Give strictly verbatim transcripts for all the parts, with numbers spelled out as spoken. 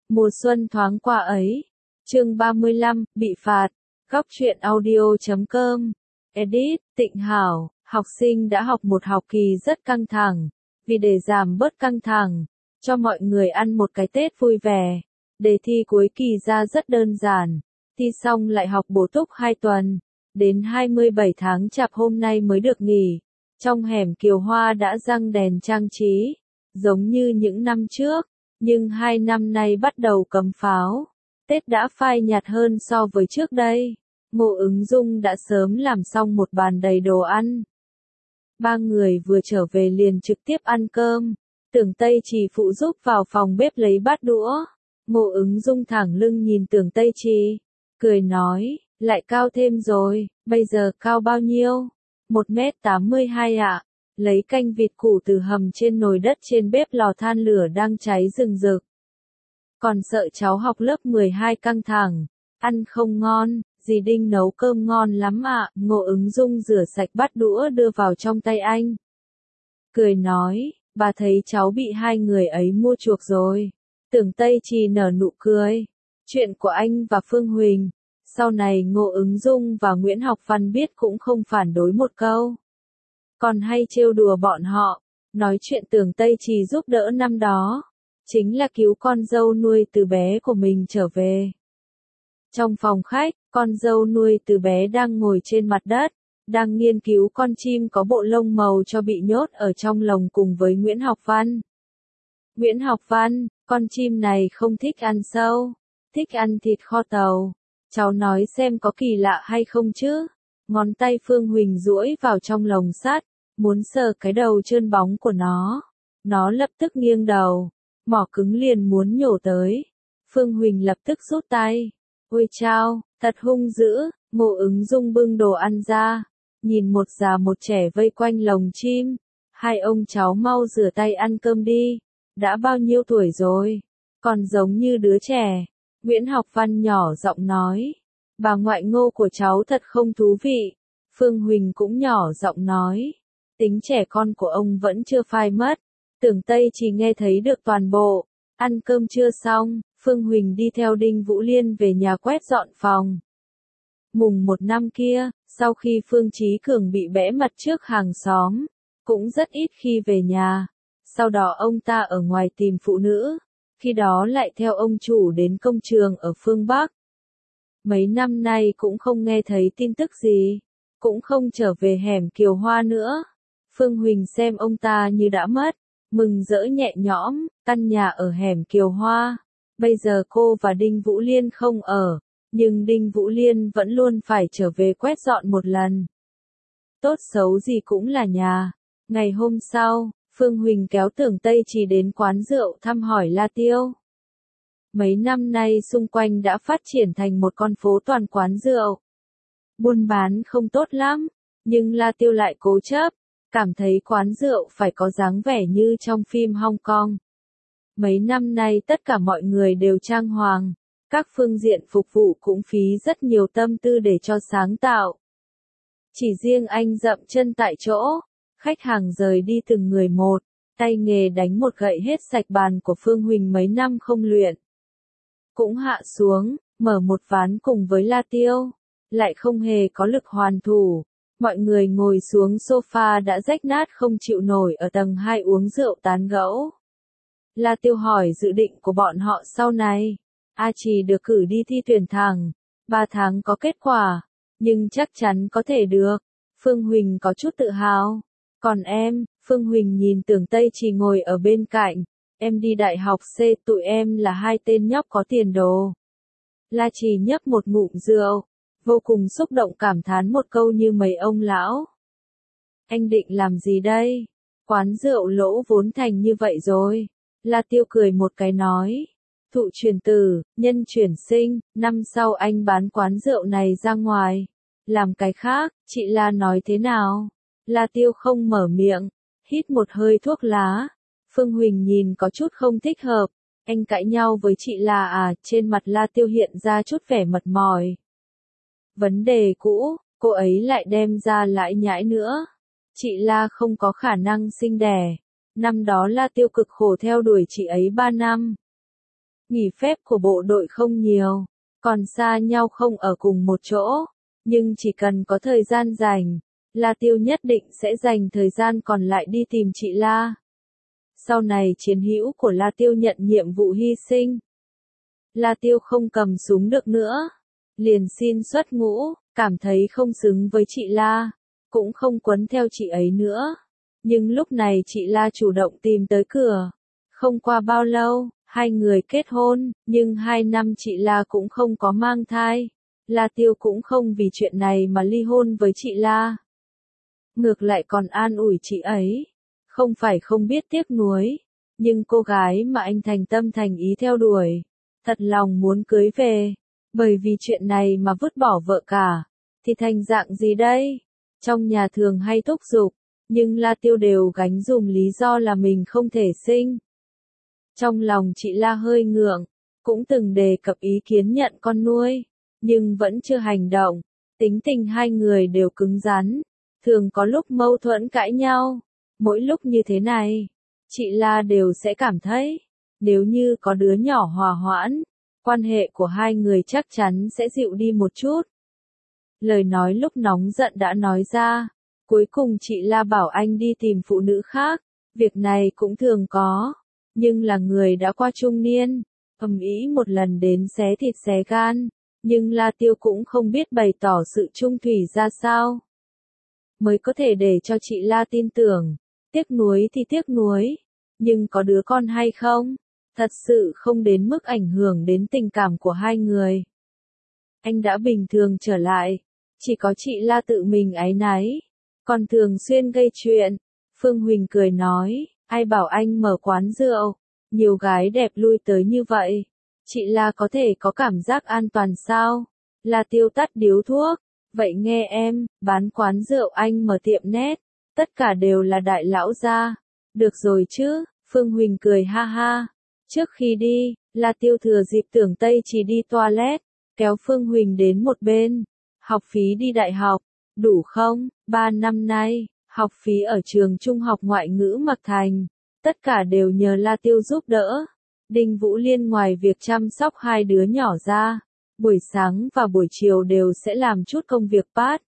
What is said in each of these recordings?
Mùa xuân thoáng qua ấy. Chương ba mươi lăm, bị phạt. Góc truyện audio chấm com. Edit, Tịnh Hảo, học sinh đã học một học kỳ rất căng thẳng. Vì để giảm bớt căng thẳng, cho mọi người ăn một cái Tết vui vẻ. Đề thi cuối kỳ ra rất đơn giản. Thi xong lại học bổ túc hai tuần. Đến hai mươi bảy tháng Chạp hôm nay mới được nghỉ. Trong hẻm Kiều Hoa đã răng đèn trang trí. Giống như những năm trước. Nhưng hai năm nay bắt đầu cấm pháo. Tết đã phai nhạt hơn so với trước đây. Ngô Ứng Dung đã sớm làm xong một bàn đầy đồ ăn. Ba người vừa trở về liền trực tiếp ăn cơm. Tưởng Tây Trì phụ giúp vào phòng bếp lấy bát đũa. Ngô Ứng Dung thẳng lưng nhìn Tưởng Tây Trì, cười nói, lại cao thêm rồi, bây giờ cao bao nhiêu? một mét tám mươi hai ạ. Lấy canh vịt củ từ hầm trên nồi đất trên bếp lò than lửa đang cháy rừng rực. Còn sợ cháu học lớp mười hai căng thẳng, ăn không ngon, dì Đinh nấu cơm ngon lắm ạ. Ngô Ứng Dung rửa sạch bát đũa đưa vào trong tay anh. Cười nói, bà thấy cháu bị hai người ấy mua chuộc rồi. Tưởng Tây Trì nở nụ cười. Chuyện của anh và Phương Huỳnh, sau này Ngô Ứng Dung và Nguyễn Học Văn biết cũng không phản đối một câu. Còn hay trêu đùa bọn họ, nói chuyện Tưởng Tây Trì giúp đỡ năm đó, chính là cứu con dâu nuôi từ bé của mình trở về. Trong phòng khách, con dâu nuôi từ bé đang ngồi trên mặt đất, đang nghiên cứu con chim có bộ lông màu cho bị nhốt ở trong lồng cùng với Nguyễn Học Văn. Nguyễn Học Văn, con chim này không thích ăn sâu, thích ăn thịt kho tàu. Cháu nói xem có kỳ lạ hay không chứ? Ngón tay Phương Huỳnh duỗi vào trong lồng sắt, muốn sờ cái đầu trơn bóng của nó. Nó lập tức nghiêng đầu, mỏ cứng liền muốn nhổ tới. Phương Huỳnh lập tức rút tay. Ôi chao, thật hung dữ. Ngô Ứng Dung bưng đồ ăn ra, nhìn một già một trẻ vây quanh lồng chim. Hai ông cháu mau rửa tay ăn cơm đi. Đã bao nhiêu tuổi rồi? Còn giống như đứa trẻ. Nguyễn Học Văn nhỏ giọng nói. Bà ngoại Ngô của cháu thật không thú vị. Phương Huỳnh cũng nhỏ giọng nói. Tính trẻ con của ông vẫn chưa phai mất. Tưởng Tây chỉ nghe thấy được toàn bộ. Ăn cơm chưa xong, Phương Huỳnh đi theo Đinh Vũ Liên về nhà quét dọn phòng. Mùng một năm kia, sau khi Phương Chí Cường bị bẽ mặt trước hàng xóm, cũng rất ít khi về nhà. Sau đó ông ta ở ngoài tìm phụ nữ, khi đó lại theo ông chủ đến công trường ở phương Bắc. Mấy năm nay cũng không nghe thấy tin tức gì, cũng không trở về hẻm Kiều Hoa nữa. Phương Huỳnh xem ông ta như đã mất, mừng rỡ nhẹ nhõm, căn nhà ở hẻm Kiều Hoa. Bây giờ cô và Đinh Vũ Liên không ở, nhưng Đinh Vũ Liên vẫn luôn phải trở về quét dọn một lần. Tốt xấu gì cũng là nhà. Ngày hôm sau, Phương Huỳnh kéo Tưởng Tây Trì đến quán rượu thăm hỏi La Tiêu. Mấy năm nay xung quanh đã phát triển thành một con phố toàn quán rượu. Buôn bán không tốt lắm, nhưng La Tiêu lại cố chấp, cảm thấy quán rượu phải có dáng vẻ như trong phim Hong Kong. Mấy năm nay tất cả mọi người đều trang hoàng, các phương diện phục vụ cũng phí rất nhiều tâm tư để cho sáng tạo. Chỉ riêng anh dậm chân tại chỗ, khách hàng rời đi từng người một, tay nghề đánh một gậy hết sạch bàn của Phương Huỳnh mấy năm không luyện. Cũng hạ xuống, mở một ván cùng với La Tiêu, lại không hề có lực hoàn thủ. Mọi người ngồi xuống sofa đã rách nát không chịu nổi ở tầng hai uống rượu tán gẫu. La Tiêu hỏi dự định của bọn họ sau này. A Trì được cử đi thi tuyển thẳng, ba tháng có kết quả, nhưng chắc chắn có thể được. Phương Huỳnh có chút tự hào. Còn em, Phương Huỳnh nhìn Tưởng Tây Trì ngồi ở bên cạnh. Em đi đại học C, tụi em là hai tên nhóc có tiền đồ. La Trì nhấp một ngụm rượu, vô cùng xúc động cảm thán một câu như mấy ông lão. Anh định làm gì đây? Quán rượu lỗ vốn thành như vậy rồi. La Tiêu cười một cái nói. Thụ truyền tử, nhân chuyển sinh, năm sau anh bán quán rượu này ra ngoài. Làm cái khác, chị La nói thế nào? La Tiêu không mở miệng, hít một hơi thuốc lá. Phương Huỳnh nhìn có chút không thích hợp. Anh cãi nhau với chị La à? Trên mặt La Tiêu hiện ra chút vẻ mệt mỏi. Vấn đề cũ, cô ấy lại đem ra lãi nhãi nữa. Chị La không có khả năng sinh đẻ. Năm đó La Tiêu cực khổ theo đuổi chị ấy ba năm. Nghỉ phép của bộ đội không nhiều, còn xa nhau không ở cùng một chỗ, nhưng chỉ cần có thời gian rảnh, La Tiêu nhất định sẽ dành thời gian còn lại đi tìm chị La. Sau này chiến hữu của La Tiêu nhận nhiệm vụ hy sinh. La Tiêu không cầm súng được nữa, liền xin xuất ngũ, cảm thấy không xứng với chị La, cũng không quấn theo chị ấy nữa. Nhưng lúc này chị La chủ động tìm tới cửa. Không qua bao lâu, hai người kết hôn, nhưng hai năm chị La cũng không có mang thai. La Tiêu cũng không vì chuyện này mà ly hôn với chị La. Ngược lại còn an ủi chị ấy. Không phải không biết tiếc nuối, nhưng cô gái mà anh thành tâm thành ý theo đuổi, thật lòng muốn cưới về, bởi vì chuyện này mà vứt bỏ vợ cả, thì thành dạng gì đây? Trong nhà thường hay thúc giục, nhưng La Tiêu đều gánh dùm lý do là mình không thể sinh. Trong lòng chị La hơi ngượng, cũng từng đề cập ý kiến nhận con nuôi, nhưng vẫn chưa hành động. Tính tình hai người đều cứng rắn, thường có lúc mâu thuẫn cãi nhau. Mỗi lúc như thế này, chị La đều sẽ cảm thấy, nếu như có đứa nhỏ hòa hoãn, quan hệ của hai người chắc chắn sẽ dịu đi một chút. Lời nói lúc nóng giận đã nói ra, cuối cùng chị La bảo anh đi tìm phụ nữ khác, việc này cũng thường có, nhưng là người đã qua trung niên, ầm ĩ một lần đến xé thịt xé gan, nhưng La Tiêu cũng không biết bày tỏ sự trung thủy ra sao, mới có thể để cho chị La tin tưởng. Tiếc nuối thì tiếc nuối, nhưng có đứa con hay không, thật sự không đến mức ảnh hưởng đến tình cảm của hai người. Anh đã bình thường trở lại, chỉ có chị La tự mình áy náy, còn thường xuyên gây chuyện. Phương Huỳnh cười nói, ai bảo anh mở quán rượu, nhiều gái đẹp lui tới như vậy, chị La có thể có cảm giác an toàn sao? La Tiêu tắt điếu thuốc, vậy nghe em, bán quán rượu anh mở tiệm net. Tất cả đều là đại lão gia. Được rồi chứ, Phương Huỳnh cười ha ha. Trước khi đi, La Tiêu thừa dịp Tưởng Tây chỉ đi toilet, kéo Phương Huỳnh đến một bên. Học phí đi đại học, đủ không? Ba năm nay, học phí ở trường trung học ngoại ngữ Mạc Thành, tất cả đều nhờ La Tiêu giúp đỡ. Đinh Vũ Liên ngoài việc chăm sóc hai đứa nhỏ ra, buổi sáng và buổi chiều đều sẽ làm chút công việc part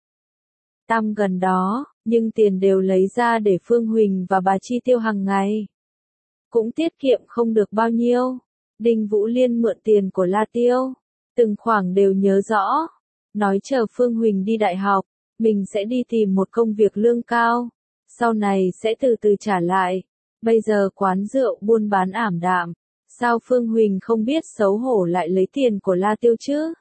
time gần đó, nhưng tiền đều lấy ra để Phương Huỳnh và bà chi tiêu hàng ngày. Cũng tiết kiệm không được bao nhiêu. Đinh Vũ Liên mượn tiền của La Tiêu, từng khoản đều nhớ rõ. Nói chờ Phương Huỳnh đi đại học, mình sẽ đi tìm một công việc lương cao, sau này sẽ từ từ trả lại. Bây giờ quán rượu buôn bán ảm đạm, sao Phương Huỳnh không biết xấu hổ lại lấy tiền của La Tiêu chứ?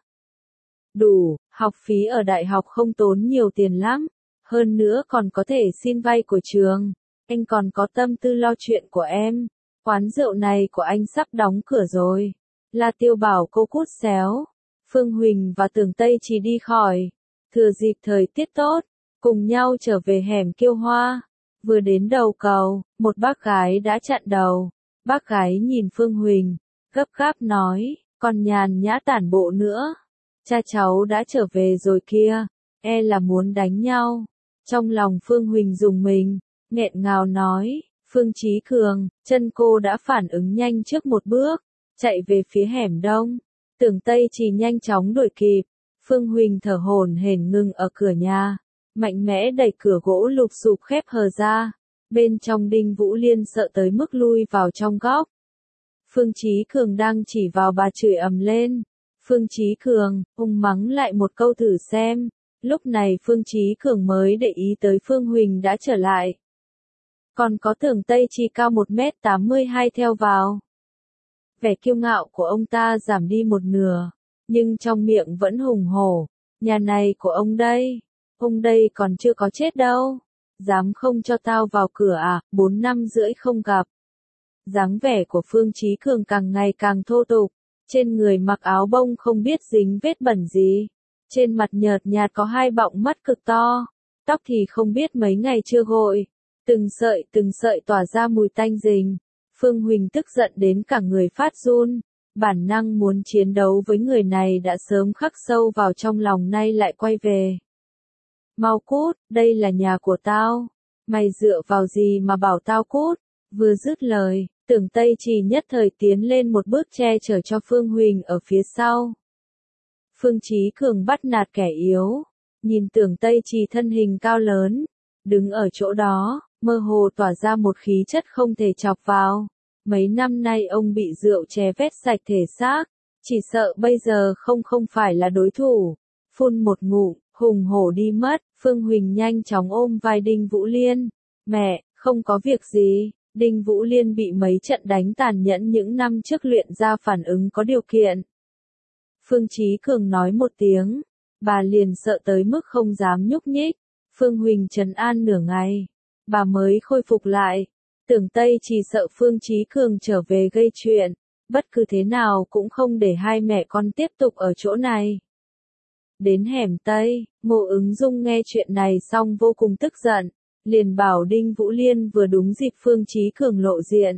Đủ, học phí ở đại học không tốn nhiều tiền lắm, hơn nữa còn có thể xin vay của trường, anh còn có tâm tư lo chuyện của em. Quán rượu này của anh sắp đóng cửa rồi. La Tiêu bảo cô cút xéo. Phương Huỳnh và Tưởng Tây chỉ đi khỏi, thừa dịp thời tiết tốt, cùng nhau trở về hẻm Kiêu Hoa. Vừa đến đầu cầu, một bác gái đã chặn đầu. Bác gái nhìn Phương Huỳnh, gấp gáp nói, còn nhàn nhã tản bộ nữa. Cha cháu đã trở về rồi kia, e là muốn đánh nhau. Trong lòng Phương Huỳnh rùng mình, nghẹn ngào nói, Phương Chí Cường, chân cô đã phản ứng nhanh trước một bước, chạy về phía hẻm đông. Tưởng Tây chỉ nhanh chóng đuổi kịp. Phương Huỳnh thở hổn hển ngừng ở cửa nhà, mạnh mẽ đẩy cửa gỗ lụp xụp khép hờ ra. Bên trong Đinh Vũ Liên sợ tới mức lui vào trong góc. Phương Chí Cường đang chỉ vào bà chửi ầm lên. Phương Chí Cường, hung mắng lại một câu thử xem. Lúc này Phương Chí Cường mới để ý tới Phương Huỳnh đã trở lại. Còn có Tưởng Tây chỉ cao một mét tám mươi hai theo vào. Vẻ kiêu ngạo của ông ta giảm đi một nửa, nhưng trong miệng vẫn hùng hổ. Nhà này của ông đây, ông đây còn chưa có chết đâu. Dám không cho tao vào cửa à, bốn năm rưỡi không gặp. Dáng vẻ của Phương Chí Cường càng ngày càng thô tục, trên người mặc áo bông không biết dính vết bẩn gì. Trên mặt nhợt nhạt có hai bọng mắt cực to, tóc thì không biết mấy ngày chưa gội, từng sợi từng sợi tỏa ra mùi tanh rình. Phương Huỳnh tức giận đến cả người phát run, bản năng muốn chiến đấu với người này đã sớm khắc sâu vào trong lòng nay lại quay về. Mau cút, đây là nhà của tao, mày dựa vào gì mà bảo tao cút? Vừa dứt lời, Tưởng Tây Trì nhất thời tiến lên một bước che chở cho Phương Huỳnh ở phía sau. Phương Chí Cường bắt nạt kẻ yếu, nhìn Tưởng Tây Trì thân hình cao lớn, đứng ở chỗ đó, mơ hồ tỏa ra một khí chất không thể chọc vào. Mấy năm nay ông bị rượu chè vét sạch thể xác, chỉ sợ bây giờ không không phải là đối thủ. Phun một ngụm, hùng hổ đi mất, Phương Huỳnh nhanh chóng ôm vai Đinh Vũ Liên. Mẹ, không có việc gì. Đinh Vũ Liên bị mấy trận đánh tàn nhẫn những năm trước luyện ra phản ứng có điều kiện. Phương Chí Cường nói một tiếng, bà liền sợ tới mức không dám nhúc nhích. Phương Huỳnh trấn an nửa ngày, bà mới khôi phục lại. Tưởng Tây chỉ sợ Phương Chí Cường trở về gây chuyện, bất cứ thế nào cũng không để hai mẹ con tiếp tục ở chỗ này. Đến hẻm Tây, Ngô Ứng Dung nghe chuyện này xong vô cùng tức giận, liền bảo Đinh Vũ Liên vừa đúng dịp Phương Chí Cường lộ diện.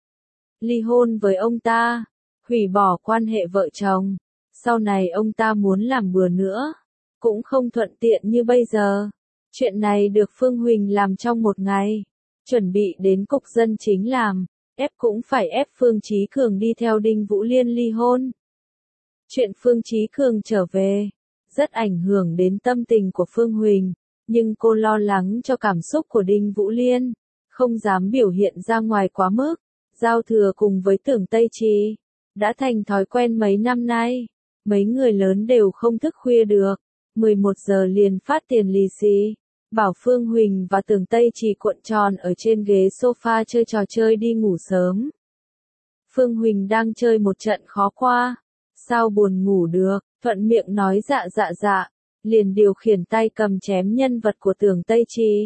Ly hôn với ông ta, hủy bỏ quan hệ vợ chồng, sau này ông ta muốn làm bừa nữa, cũng không thuận tiện như bây giờ. Chuyện này được Phương Huỳnh làm trong một ngày, chuẩn bị đến cục dân chính làm, ép cũng phải ép Phương Chí Cường đi theo Đinh Vũ Liên ly hôn. Chuyện Phương Chí Cường trở về, rất ảnh hưởng đến tâm tình của Phương Huỳnh, nhưng cô lo lắng cho cảm xúc của Đinh Vũ Liên, không dám biểu hiện ra ngoài quá mức. Giao thừa cùng với Tưởng Tây Trì, đã thành thói quen mấy năm nay, mấy người lớn đều không thức khuya được, mười một giờ liền phát tiền lì xì, bảo Phương Huỳnh và Tưởng Tây Trì cuộn tròn ở trên ghế sofa chơi trò chơi đi ngủ sớm. Phương Huỳnh đang chơi một trận khó qua, sao buồn ngủ được, thuận miệng nói dạ dạ dạ, liền điều khiển tay cầm chém nhân vật của Tưởng Tây Trì.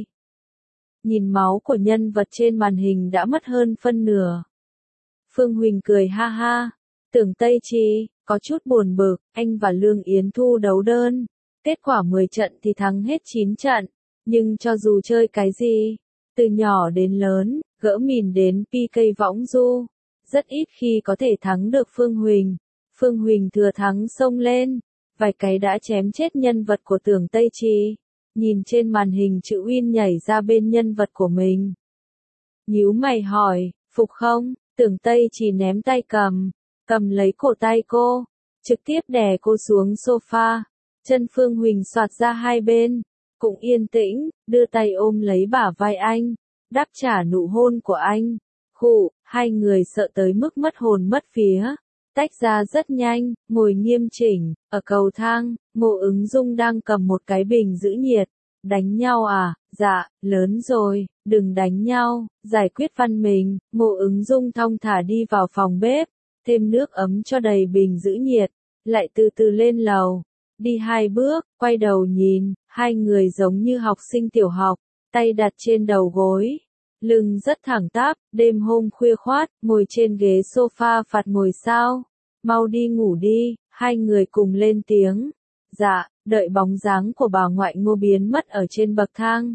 Nhìn máu của nhân vật trên màn hình đã mất hơn phân nửa. Phương Huỳnh cười ha ha, Tưởng Tây Trì, có chút buồn bực, anh và Lương Yến Thu đấu đơn, kết quả mười trận thì thắng hết chín trận, nhưng cho dù chơi cái gì, từ nhỏ đến lớn, gỡ mìn đến pê ca võng du, rất ít khi có thể thắng được Phương Huỳnh. Phương Huỳnh thừa thắng xông lên, vài cái đã chém chết nhân vật của Tưởng Tây Trì. Nhìn trên màn hình chữ Win nhảy ra bên nhân vật của mình. Nhíu mày hỏi, phục không? Tưởng Tây Trì ném tay cầm, cầm lấy cổ tay cô, trực tiếp đè cô xuống sofa. Chân Phương Huỳnh xoạt ra hai bên, cũng yên tĩnh, đưa tay ôm lấy bả vai anh, đáp trả nụ hôn của anh. Khụ, hai người sợ tới mức mất hồn mất vía. Tách ra rất nhanh, ngồi nghiêm chỉnh, ở cầu thang, Ngô Ứng Dung đang cầm một cái bình giữ nhiệt. Đánh nhau à? Dạ, lớn rồi, đừng đánh nhau, giải quyết văn mình. Ngô Ứng Dung thong thả đi vào phòng bếp, thêm nước ấm cho đầy bình giữ nhiệt, lại từ từ lên lầu. Đi hai bước, quay đầu nhìn, hai người giống như học sinh tiểu học, tay đặt trên đầu gối. Lưng rất thẳng tắp, đêm hôm khuya khoát, ngồi trên ghế sofa phạt ngồi sao? Mau đi ngủ đi, hai người cùng lên tiếng. Dạ, đợi bóng dáng của bà ngoại Ngô biến mất ở trên bậc thang.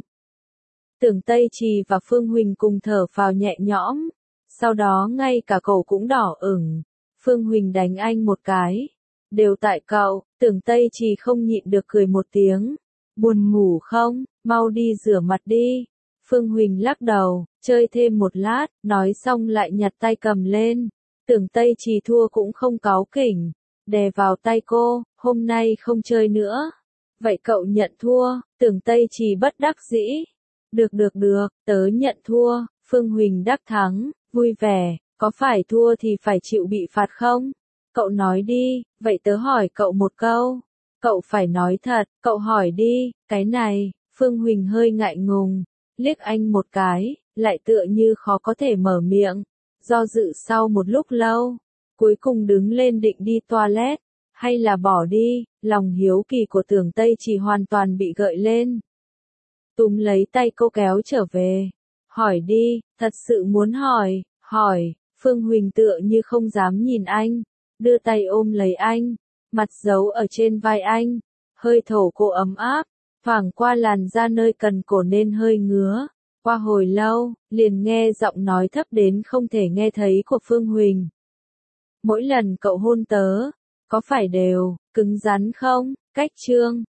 Tưởng Tây Trì và Phương Huỳnh cùng thở phào nhẹ nhõm, sau đó ngay cả cậu cũng đỏ ửng. Phương Huỳnh đánh anh một cái. Đều tại cậu, Tưởng Tây Trì không nhịn được cười một tiếng. Buồn ngủ không, mau đi rửa mặt đi. Phương Huỳnh lắc đầu, chơi thêm một lát, nói xong lại nhặt tay cầm lên. Tưởng Tây Trì thua cũng không cáu kỉnh, đè vào tay cô, hôm nay không chơi nữa. Vậy cậu nhận thua, Tưởng Tây Trì bất đắc dĩ. Được được được, tớ nhận thua. Phương Huỳnh đắc thắng, vui vẻ, có phải thua thì phải chịu bị phạt không? Cậu nói đi, vậy tớ hỏi cậu một câu. Cậu phải nói thật, cậu hỏi đi, cái này. Phương Huỳnh hơi ngại ngùng, liếc anh một cái, lại tựa như khó có thể mở miệng. Do dự sau một lúc lâu, cuối cùng đứng lên định đi toilet, hay là bỏ đi, lòng hiếu kỳ của Tưởng Tây Trì hoàn toàn bị gợi lên. Túm lấy tay cô kéo trở về, hỏi đi, thật sự muốn hỏi, hỏi. Phương Huỳnh tựa như không dám nhìn anh, đưa tay ôm lấy anh, mặt giấu ở trên vai anh, hơi thổ cô ấm áp, thoảng qua làn da nơi cần cổ nên hơi ngứa. Qua hồi lâu, liền nghe giọng nói thấp đến không thể nghe thấy của Phương Huỳnh. Mỗi lần cậu hôn tớ, có phải đều, cứng rắn không? Cách chương